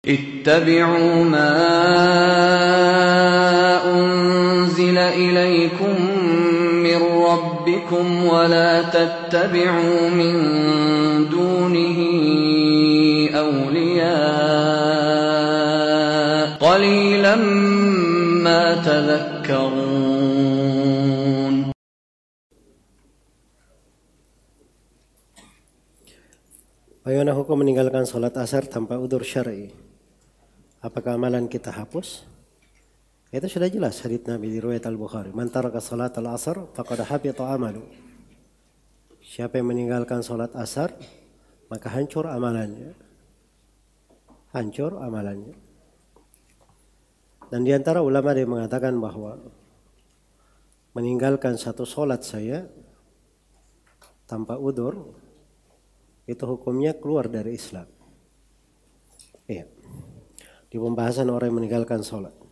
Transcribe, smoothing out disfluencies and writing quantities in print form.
اتبعوا ما أنزل إليكم من ربكم ولا تتبعوا من دونه أولياء قليلا ما تذكرون. Bagaimana hukum meninggalkan sholat asar tanpa udzur syar'i? Apakah amalan kita hapus? Itu sudah jelas hadits Nabi di riwayat Al-Bukhari. Man taraka salat al-asr faqad habita amalu. Siapa yang meninggalkan sholat asar, maka hancur amalannya. Hancur amalannya. Dan di antara ulama yang mengatakan bahwa meninggalkan satu sholat saya tanpa udzur itu hukumnya keluar dari Islam. Iya. Di pembahasan orang yang meninggalkan sholat.